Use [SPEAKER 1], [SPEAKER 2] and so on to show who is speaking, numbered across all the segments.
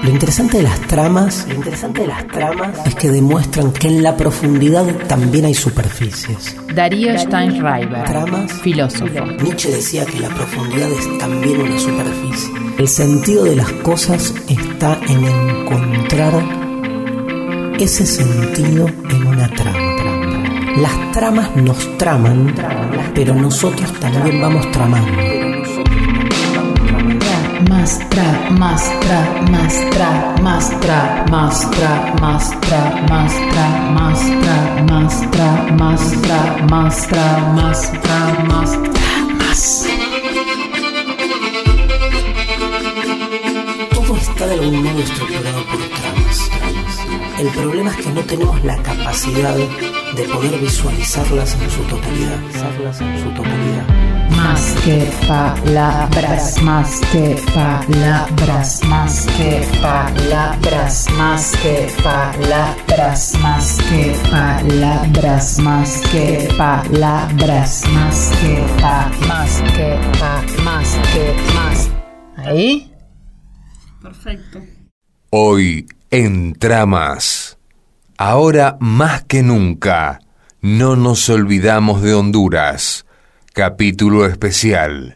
[SPEAKER 1] Lo interesante de las tramas es que demuestran que en la profundidad también hay superficies.
[SPEAKER 2] Darío Steinschreiber,
[SPEAKER 1] Tramas,
[SPEAKER 2] filósofo.
[SPEAKER 1] Nietzsche decía que la profundidad es también una superficie. El sentido de las cosas está en encontrar ese sentido en una trama. Las tramas nos traman, pero nosotros también vamos tramando. Todo está de algún modo estructurado por tramas. El problema es que no tenemos la capacidad de poder visualizarlas en su totalidad.
[SPEAKER 2] Más que palabras, más que palabras, más que palabras, más que palabras, más que palabras, más que palabras, más que más. ¿Ahí?
[SPEAKER 3] Perfecto.
[SPEAKER 4] Hoy en Tramas, ahora más que nunca, no nos olvidamos de Honduras. Capítulo especial.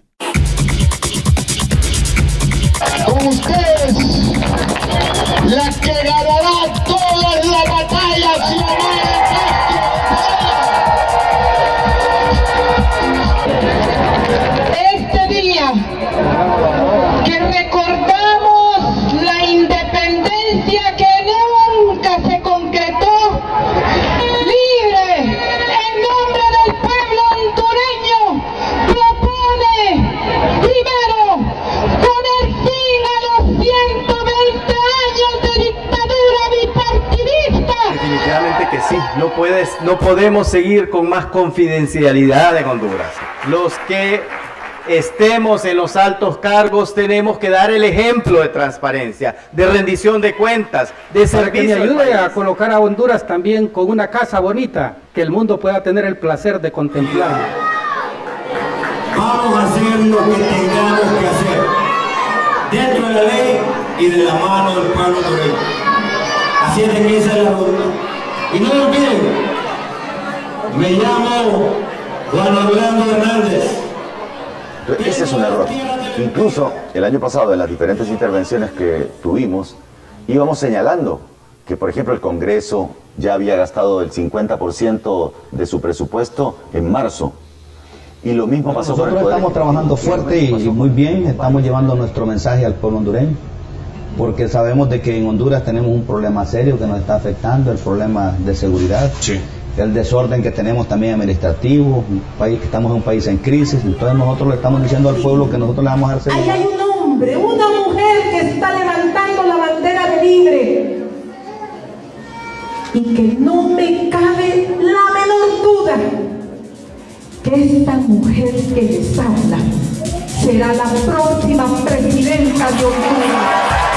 [SPEAKER 5] Con ustedes, la que ganará todas las batallas y este día que recordamos la independencia que nunca se concretó, libre, en nombre del pueblo hondureño, propone primero poner fin a los 120 años de dictadura bipartidista.
[SPEAKER 6] Definitivamente que sí, no podemos seguir con más confidencialidad en Honduras. Los que estemos en los altos cargos tenemos que dar el ejemplo de transparencia, de rendición de cuentas, de servicio.
[SPEAKER 7] Para que me ayude a colocar a Honduras también con una casa bonita, que el mundo pueda tener el placer de contemplar.
[SPEAKER 8] Vamos a hacer lo que tengamos que hacer, dentro de la ley y de la mano del pueblo hondureño. Así es de que esa es la voluntad. Y no lo olviden, me llamo Juan Orlando Hernández.
[SPEAKER 9] Ese es un error. Incluso el año pasado, en las diferentes intervenciones que tuvimos, íbamos señalando que, por ejemplo, el Congreso ya había gastado el 50% de su presupuesto en marzo. Y lo mismo pasó con el Poder
[SPEAKER 10] Nosotros estamos trabajando fuerte y muy bien, estamos llevando nuestro mensaje al pueblo hondureño, porque sabemos de que en Honduras tenemos un problema serio que nos está afectando, el problema de seguridad. Sí. El desorden que tenemos también administrativo, estamos en un país en crisis, entonces nosotros le estamos diciendo al pueblo que nosotros le vamos a dar seguridad.
[SPEAKER 11] Ahí hay un hombre, una mujer que está levantando la bandera de libre y que no me cabe la menor duda que esta mujer que les habla será la próxima presidenta de Honduras.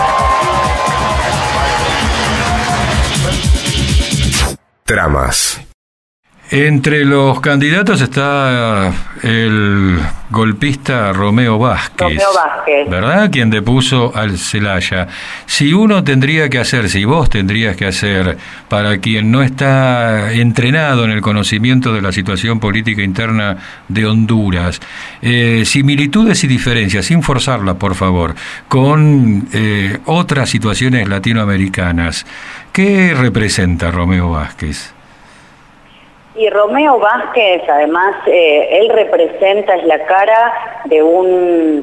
[SPEAKER 4] Tramas.
[SPEAKER 12] Entre los candidatos está el golpista Romeo Vázquez, ¿verdad? Quien depuso al Zelaya. Si uno tendría que hacer, si vos tendrías que hacer, para quien no está entrenado en el conocimiento de la situación política interna de Honduras, similitudes y diferencias, sin forzarla, por favor, con otras situaciones latinoamericanas, ¿qué representa Romeo Vázquez?
[SPEAKER 13] Y Romeo Vázquez, además, él representa, es la cara de un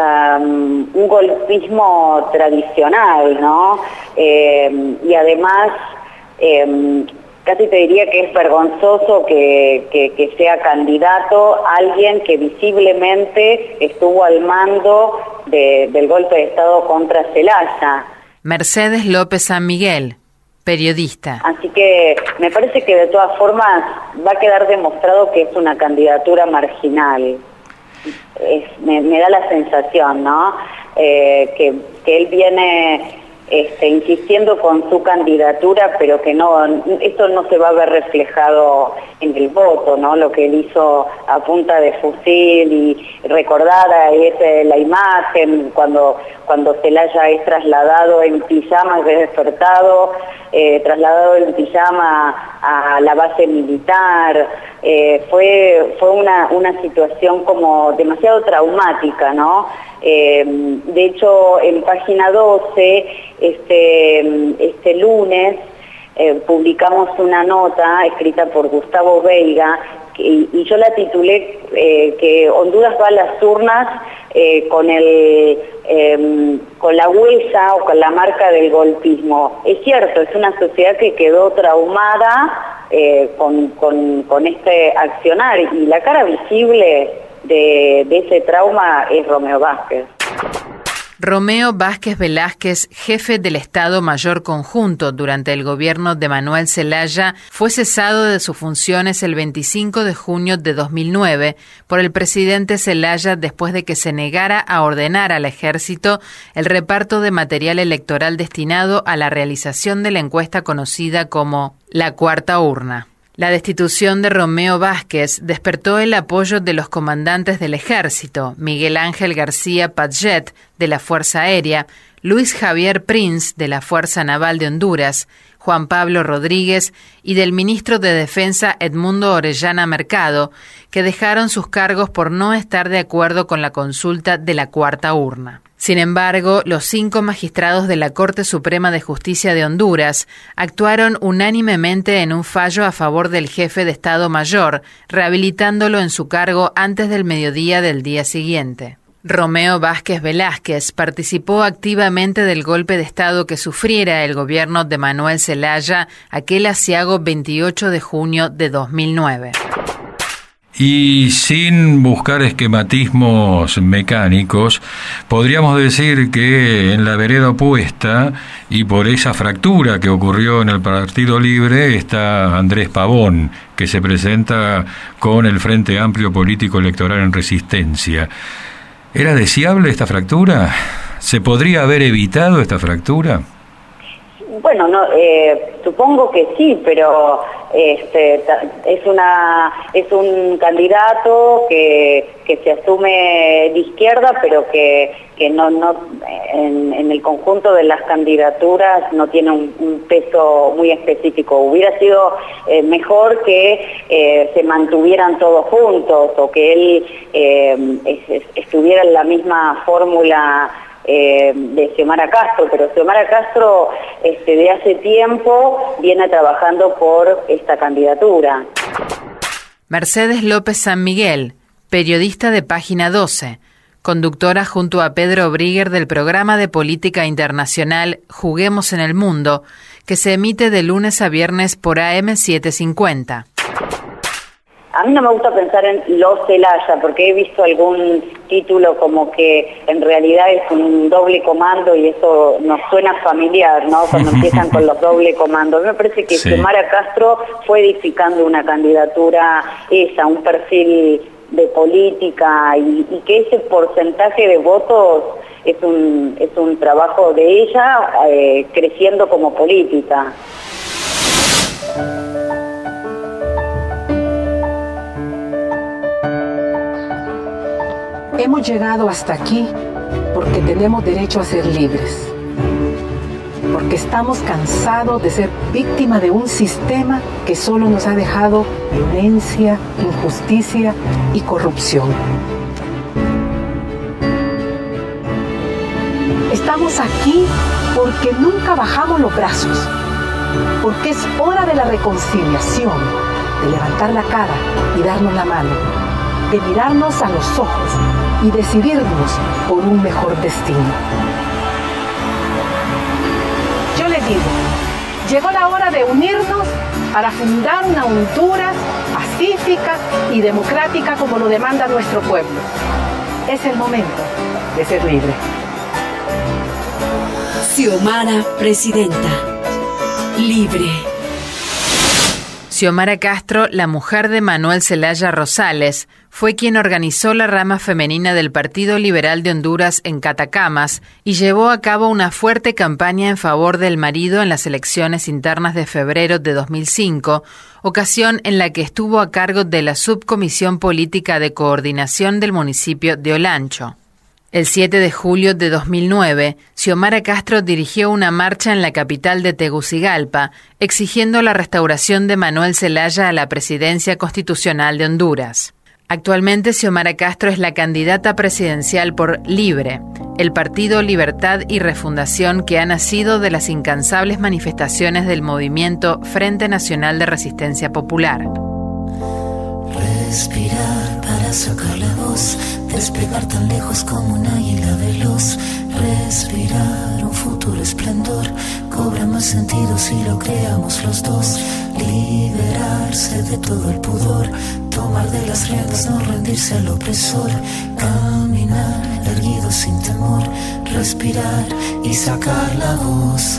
[SPEAKER 13] golpismo tradicional, ¿no? Y además, casi te diría que es vergonzoso que sea candidato alguien que visiblemente estuvo al mando del golpe de Estado contra Zelaya.
[SPEAKER 2] Mercedes López San Miguel, periodista.
[SPEAKER 13] Así que me parece que de todas formas va a quedar demostrado que es una candidatura marginal. Me da la sensación, ¿no? Que él viene insistiendo con su candidatura, pero que esto no se va a ver reflejado en el voto, ¿no? Lo que él hizo a punta de fusil, y recordada es la imagen cuando Zelaya es trasladado en pijama, es despertado, trasladado en pijama a la base militar. Fue una situación como demasiado traumática, ¿no? De hecho, en página 12, este lunes, publicamos una nota escrita por Gustavo Veiga, y yo la titulé que Honduras va a las urnas con la huella o con la marca del golpismo. Es cierto, es una sociedad que quedó traumada con este accionar, y la cara visible de ese trauma es Romeo Vázquez.
[SPEAKER 2] Romeo Vázquez Velázquez, jefe del Estado Mayor Conjunto durante el gobierno de Manuel Zelaya, fue cesado de sus funciones el 25 de junio de 2009 por el presidente Zelaya después de que se negara a ordenar al ejército el reparto de material electoral destinado a la realización de la encuesta conocida como la Cuarta Urna. La destitución de Romeo Vázquez despertó el apoyo de los comandantes del ejército, Miguel Ángel García Padgett, de la Fuerza Aérea, Luis Javier Prince, de la Fuerza Naval de Honduras, Juan Pablo Rodríguez, y del ministro de Defensa Edmundo Orellana Mercado, que dejaron sus cargos por no estar de acuerdo con la consulta de la Cuarta Urna. Sin embargo, los 5 magistrados de la Corte Suprema de Justicia de Honduras actuaron unánimemente en un fallo a favor del jefe de Estado Mayor, rehabilitándolo en su cargo antes del mediodía del día siguiente. Romeo Vázquez Velázquez participó activamente del golpe de Estado que sufriera el gobierno de Manuel Zelaya aquel aciago 28 de junio de 2009.
[SPEAKER 12] Y sin buscar esquematismos mecánicos, podríamos decir que en la vereda opuesta, y por esa fractura que ocurrió en el Partido Libre, está Andrés Pavón, que se presenta con el Frente Amplio Político Electoral en Resistencia. ¿Era deseable esta fractura? ¿Se podría haber evitado esta fractura?
[SPEAKER 13] Bueno, supongo que sí, pero es un candidato que se asume de izquierda, pero que no en el conjunto de las candidaturas no tiene un peso muy específico. Hubiera sido mejor que se mantuvieran todos juntos, o que él estuviera en la misma fórmula de Xiomara Castro, pero Xiomara Castro de hace tiempo viene trabajando por esta candidatura.
[SPEAKER 2] Mercedes López San Miguel, periodista de Página 12, conductora junto a Pedro Briguer del programa de política internacional Juguemos en el Mundo, que se emite de lunes a viernes por AM 750.
[SPEAKER 13] A mí no me gusta pensar en los Zelaya, porque he visto algún título como que en realidad es un doble comando, y eso nos suena familiar, ¿no? Cuando empiezan con los doble comandos. A mí me parece que Xiomara Castro fue edificando una candidatura, un perfil de política, y que ese porcentaje de votos es un trabajo de ella creciendo como política.
[SPEAKER 11] Hemos llegado hasta aquí porque tenemos derecho a ser libres, porque estamos cansados de ser víctimas de un sistema que solo nos ha dejado violencia, injusticia y corrupción. Estamos aquí porque nunca bajamos los brazos, porque es hora de la reconciliación, de levantar la cara y darnos la mano, de mirarnos a los ojos y decidirnos por un mejor destino. Yo les digo, llegó la hora de unirnos para fundar una Honduras pacífica y democrática como lo demanda nuestro pueblo. Es el momento de ser libre.
[SPEAKER 14] Xiomara, presidenta. Libre.
[SPEAKER 2] Xiomara Castro, la mujer de Manuel Zelaya Rosales, fue quien organizó la rama femenina del Partido Liberal de Honduras en Catacamas y llevó a cabo una fuerte campaña en favor del marido en las elecciones internas de febrero de 2005, ocasión en la que estuvo a cargo de la Subcomisión Política de Coordinación del municipio de Olancho. El 7 de julio de 2009, Xiomara Castro dirigió una marcha en la capital de Tegucigalpa, exigiendo la restauración de Manuel Zelaya a la presidencia constitucional de Honduras. Actualmente, Xiomara Castro es la candidata presidencial por Libre, el partido Libertad y Refundación que ha nacido de las incansables manifestaciones del movimiento Frente Nacional de Resistencia Popular.
[SPEAKER 15] Respirar para sacar la voz, despegar tan lejos como un águila veloz. Respirar un futuro esplendor, cobra más sentido si lo creamos los dos. Liberarse de todo el pudor, tomar de las riendas, no rendirse al opresor. Caminar erguido sin temor, respirar y sacar la voz.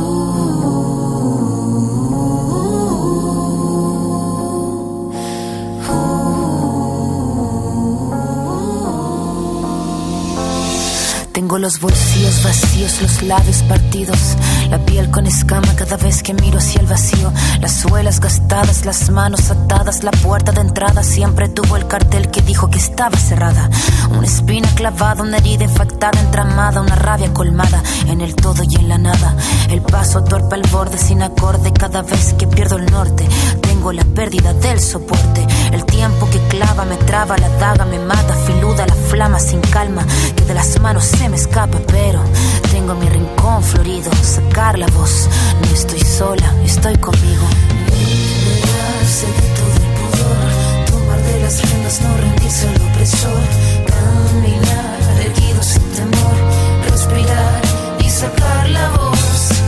[SPEAKER 15] Tengo los bolsillos vacíos, los labios partidos, la piel con escama cada vez que miro hacia el vacío. Las suelas gastadas, las manos atadas, la puerta de entrada siempre tuvo el cartel que dijo que estaba cerrada. Una espina clavada, una herida infectada, entramada, una rabia colmada en el todo y en la nada. El paso torpe al borde sin acorde, cada vez que pierdo el norte tengo la pérdida del soporte. El tiempo que clava me traba, la daga me mata, filuda la flama sin calma que de las manos se me escapa, pero tengo mi rincón florido, sacar la voz, no estoy sola, estoy conmigo. Liberarse de todo el pudor, tomar de las riendas, no rendirse al opresor. Caminar erguido sin temor, respirar y sacar la voz.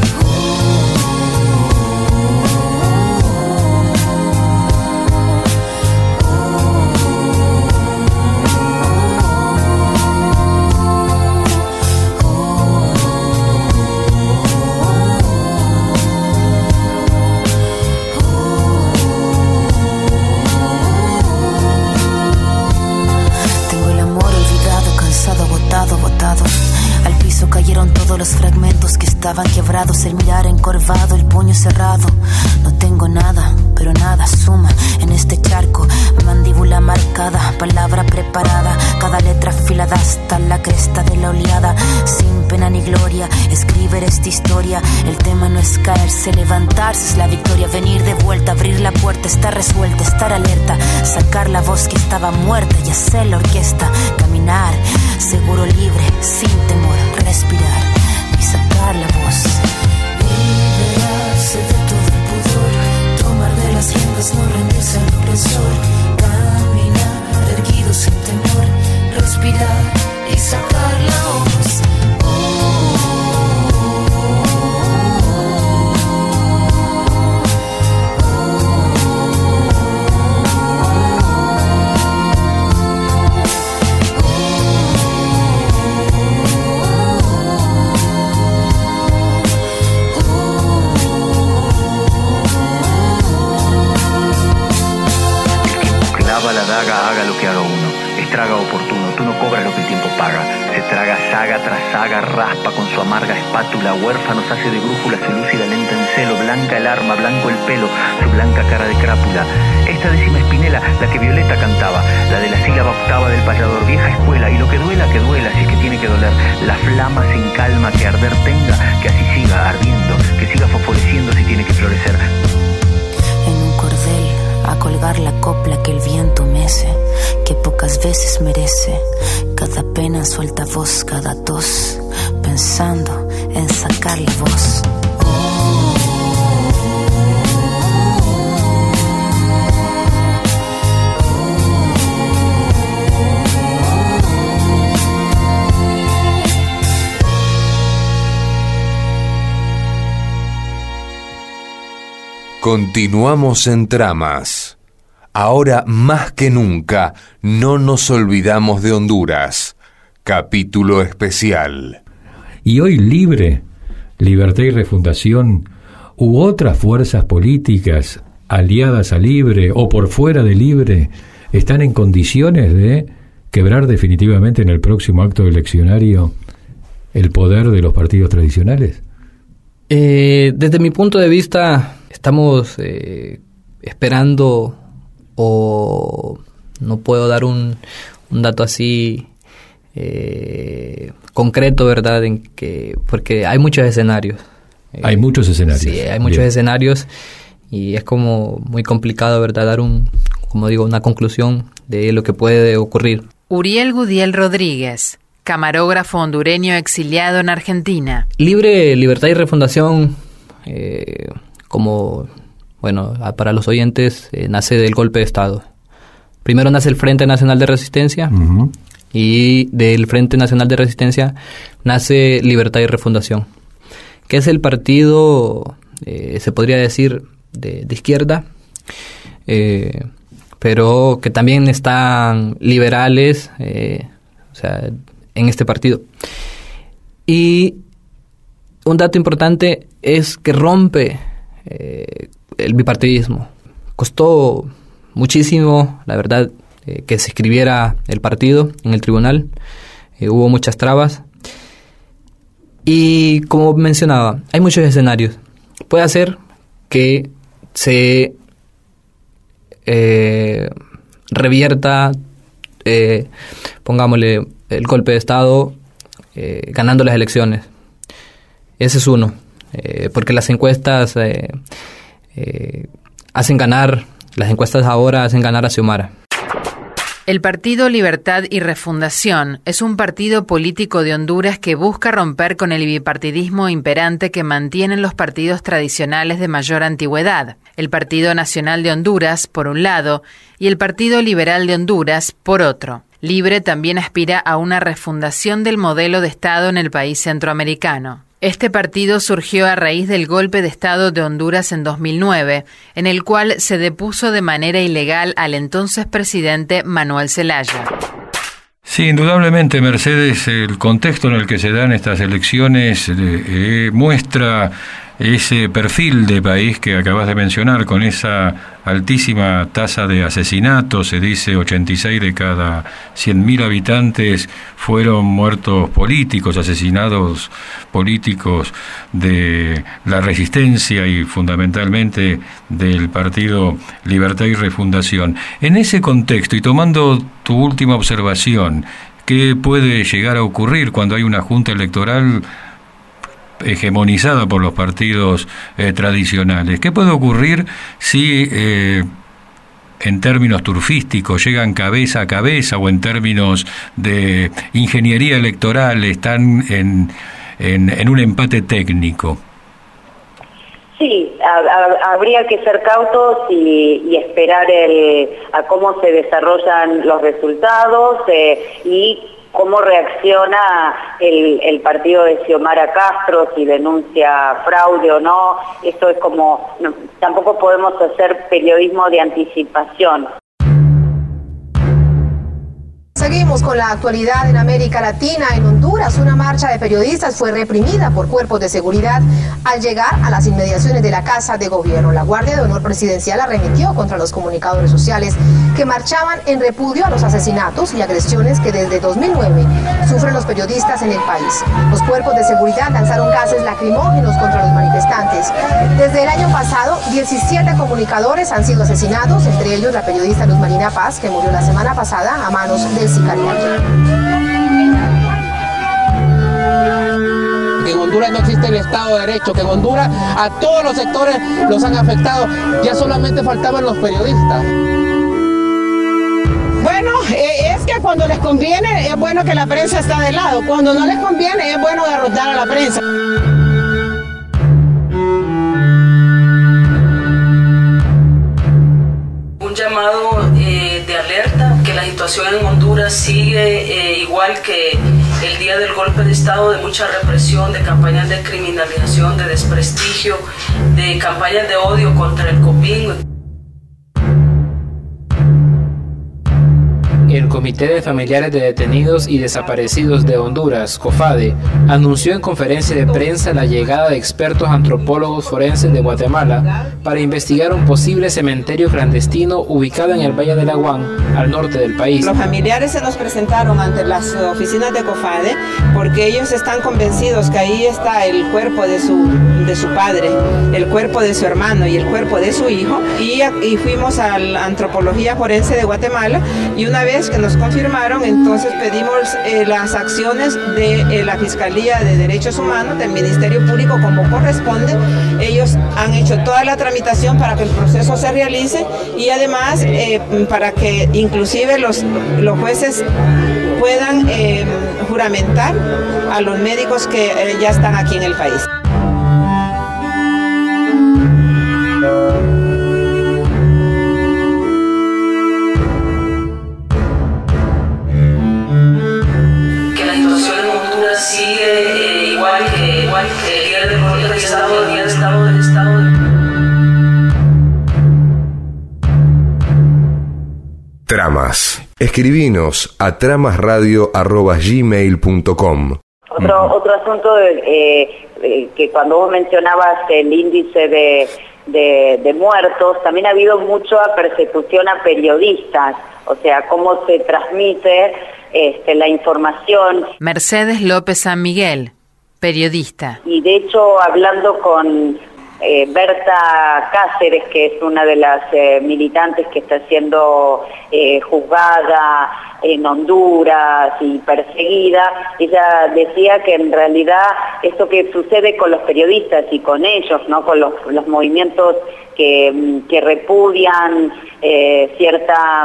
[SPEAKER 15] Botado. Al piso cayeron todos los fragmentos que estaban quebrados, el mirar encorvado, el puño cerrado. No tengo nada, pero nada suma en este charco. Mandíbula marcada, palabra preparada, cada letra afilada hasta la cresta de la oleada. Sin pena ni gloria, escribir esta historia. El tema no es caerse, levantarse es la victoria. Venir de vuelta, abrir la puerta, estar resuelta, estar alerta, sacar la voz que estaba muerta y hacer la orquesta. Caminar, seguro, libre, sin temor, respirar y sacar la voz. Liberarse de todo el pudor, tomar de las riendas, no rendirse al opresor. Caminar erguido sin temor, respirar y sacar la voz.
[SPEAKER 16] La daga, haga lo que haga uno, estraga oportuno, tú no cobras lo que el tiempo paga. Se traga saga tras saga, raspa con su amarga espátula, huérfanos hace de brújula, se lúcida lenta en celo, blanca el arma, blanco el pelo, su blanca cara de crápula. Esta décima espinela, la que Violeta cantaba, la de la sílaba octava del payador, vieja escuela, y lo que duela, si es que tiene que doler, la flama sin calma que arder tenga, que así siga ardiendo, que siga fosforeciendo si tiene que florecer.
[SPEAKER 15] En un cordel a colgar la copla que el viento mece, que pocas veces merece, cada pena suelta voz, cada tos, pensando en sacar la voz.
[SPEAKER 4] Continuamos en Tramas. Ahora más que nunca no nos olvidamos de Honduras. Capítulo especial.
[SPEAKER 12] Y hoy Libre, Libertad y Refundación, u otras fuerzas políticas aliadas a Libre o por fuera de Libre, ¿están en condiciones de quebrar definitivamente en el próximo acto eleccionario el poder de los partidos tradicionales?
[SPEAKER 17] Desde mi punto de vista, estamos esperando, o no puedo dar un dato así concreto, ¿verdad? Porque hay muchos escenarios.
[SPEAKER 12] Hay muchos escenarios.
[SPEAKER 17] Sí, hay muchos escenarios y es como muy complicado, ¿verdad? Dar una conclusión de lo que puede ocurrir.
[SPEAKER 2] Uriel Gudiel Rodríguez, camarógrafo hondureño exiliado en Argentina.
[SPEAKER 17] Libre, Libertad y Refundación, para los oyentes, nace del golpe de Estado. Primero nace el Frente Nacional de Resistencia, uh-huh, y del Frente Nacional de Resistencia nace Libertad y Refundación, que es el partido, se podría decir, de izquierda, pero que también están liberales, en este partido. Y un dato importante es que rompe el bipartidismo. Costó muchísimo, la verdad, que se escribiera el partido en el tribunal. Hubo muchas trabas. Y como mencionaba, hay muchos escenarios. Puede ser que se revierta, pongámosle, el golpe de Estado ganando las elecciones. Ese es uno. Porque las encuestas hacen ganar, las encuestas ahora hacen ganar a Xiomara.
[SPEAKER 2] El Partido Libertad y Refundación es un partido político de Honduras que busca romper con el bipartidismo imperante que mantienen los partidos tradicionales de mayor antigüedad, el Partido Nacional de Honduras, por un lado, y el Partido Liberal de Honduras, por otro. Libre también aspira a una refundación del modelo de Estado en el país centroamericano. Este partido surgió a raíz del golpe de Estado de Honduras en 2009, en el cual se depuso de manera ilegal al entonces presidente Manuel Zelaya.
[SPEAKER 12] Sí, indudablemente, Mercedes, el contexto en el que se dan estas elecciones muestra ese perfil de país que acabas de mencionar, con esa altísima tasa de asesinatos. Se dice 86 de cada 100.000 habitantes fueron muertos políticos, asesinados políticos de la resistencia y fundamentalmente del Partido Libertad y Refundación. En ese contexto, y tomando tu última observación, ¿qué puede llegar a ocurrir cuando hay una junta electoral hegemonizada por los partidos tradicionales? ¿Qué puede ocurrir si en términos turfísticos llegan cabeza a cabeza, o en términos de ingeniería electoral están en un empate técnico?
[SPEAKER 13] Sí, habría que ser cautos y esperar a cómo se desarrollan los resultados y cómo reacciona el partido de Xiomara Castro, si denuncia fraude o no. Esto es como, tampoco podemos hacer periodismo de anticipación.
[SPEAKER 18] Seguimos con la actualidad en América Latina. En Honduras, una marcha de periodistas fue reprimida por cuerpos de seguridad al llegar a las inmediaciones de la Casa de Gobierno. La Guardia de Honor Presidencial arremetió contra los comunicadores sociales que marchaban en repudio a los asesinatos y agresiones que desde 2009 sufren los periodistas en el país. Los cuerpos de seguridad lanzaron gases lacrimógenos contra los manifestantes. Desde el año pasado, 17 comunicadores han sido asesinados, entre ellos la periodista Luz Marina Paz, que murió la semana pasada a manos del sicariato.
[SPEAKER 19] Que en Honduras no existe el Estado de Derecho, que en Honduras a todos los sectores los han afectado, ya solamente faltaban los periodistas.
[SPEAKER 11] Bueno, es que cuando les conviene es bueno que la prensa está de lado, cuando no les conviene es bueno derrotar a la prensa.
[SPEAKER 20] Un llamado de alerta, que la situación en Honduras sigue igual que el día del golpe de Estado, de mucha represión, de campañas de criminalización, de desprestigio, de campañas de odio contra el COPIN.
[SPEAKER 21] El Comité de Familiares de Detenidos y Desaparecidos de Honduras, COFADE, anunció en conferencia de prensa la llegada de expertos antropólogos forenses de Guatemala para investigar un posible cementerio clandestino ubicado en el Valle de Laguán, al norte del país.
[SPEAKER 22] Los familiares se nos presentaron ante las oficinas de COFADE porque ellos están convencidos que ahí está el cuerpo de su padre, el cuerpo de su hermano y el cuerpo de su hijo, y fuimos a la Antropología Forense de Guatemala, y una vez que nos confirmaron, entonces pedimos las acciones de la Fiscalía de Derechos Humanos, del Ministerio Público, como corresponde. Ellos han hecho toda la tramitación para que el proceso se realice, y además para que inclusive los jueces puedan juramentar a los médicos que ya están aquí en el país.
[SPEAKER 20] Sigue igual que el día del golpe de Estado, del Estado.
[SPEAKER 4] Tramas. Escribinos a tramasradio@gmail.com.
[SPEAKER 13] Otro asunto que cuando vos mencionabas el índice de muertos, también ha habido mucha persecución a periodistas, o sea, cómo se transmite la información.
[SPEAKER 2] Mercedes López San Miguel, periodista.
[SPEAKER 13] Y de hecho, hablando con Berta Cáceres, que es una de las militantes que está siendo juzgada en Honduras y perseguida, ella decía que en realidad esto que sucede con los periodistas y con ellos, ¿no?, con los movimientos que repudian cierta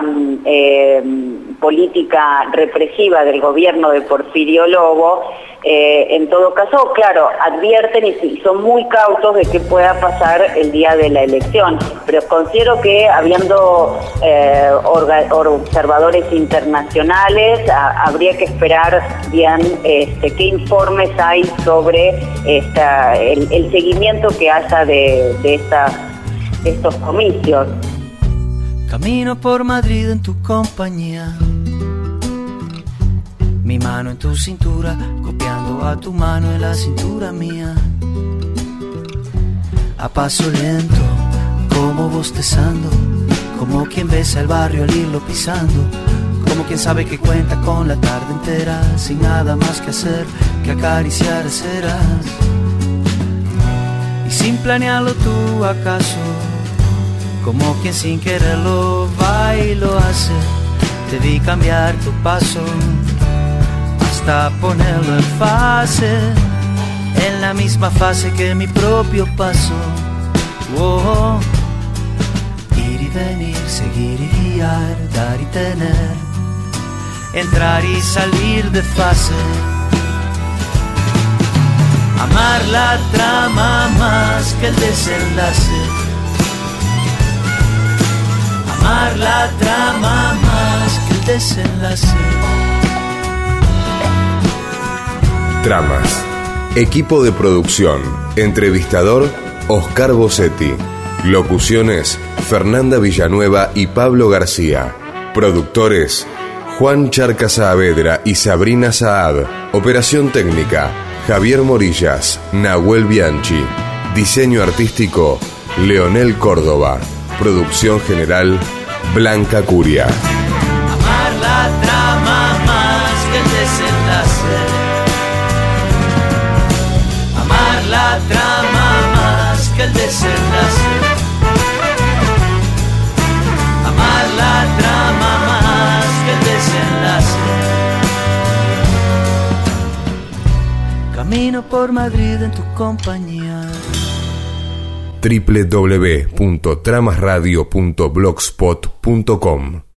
[SPEAKER 13] política represiva del gobierno de Porfirio Lobo, en todo caso, claro, advierten y son muy cautos de qué pueda pasar el día de la elección, pero considero que habiendo observadores internacionales, habría que esperar bien qué informes hay sobre el seguimiento que haya de estos comicios.
[SPEAKER 23] Camino por Madrid en tu compañía, mi mano en tu cintura, copiando a tu mano en la cintura mía. A paso lento, como bostezando, como quien besa el barrio al irlo pisando, como quien sabe que cuenta con la tarde entera, sin nada más que hacer que acariciar aceras. Y sin planearlo tú acaso, como quien sin quererlo va y lo hace, te vi cambiar tu paso hasta ponerlo en fase, en la misma fase que mi propio paso. Oh, ir y venir, seguir y guiar, dar y tener, entrar y salir de fase. Amar la trama más que el desenlace. Amar la trama más que el desenlace.
[SPEAKER 4] Tramas. Equipo de producción. Entrevistador, Oscar Bossetti. Locuciones, Fernanda Villanueva y Pablo García. Productores, Juan Charca Saavedra y Sabrina Saad. Operación técnica, Javier Morillas, Nahuel Bianchi. Diseño artístico, Leonel Córdoba. Producción general, Blanca Curia.
[SPEAKER 23] Amar la trama más que el desenlace. Amar la trama más que el desenlace. Amar la trama más que el desenlace. Camino por Madrid en tu compañía.
[SPEAKER 4] www.tramasradio.blogspot.com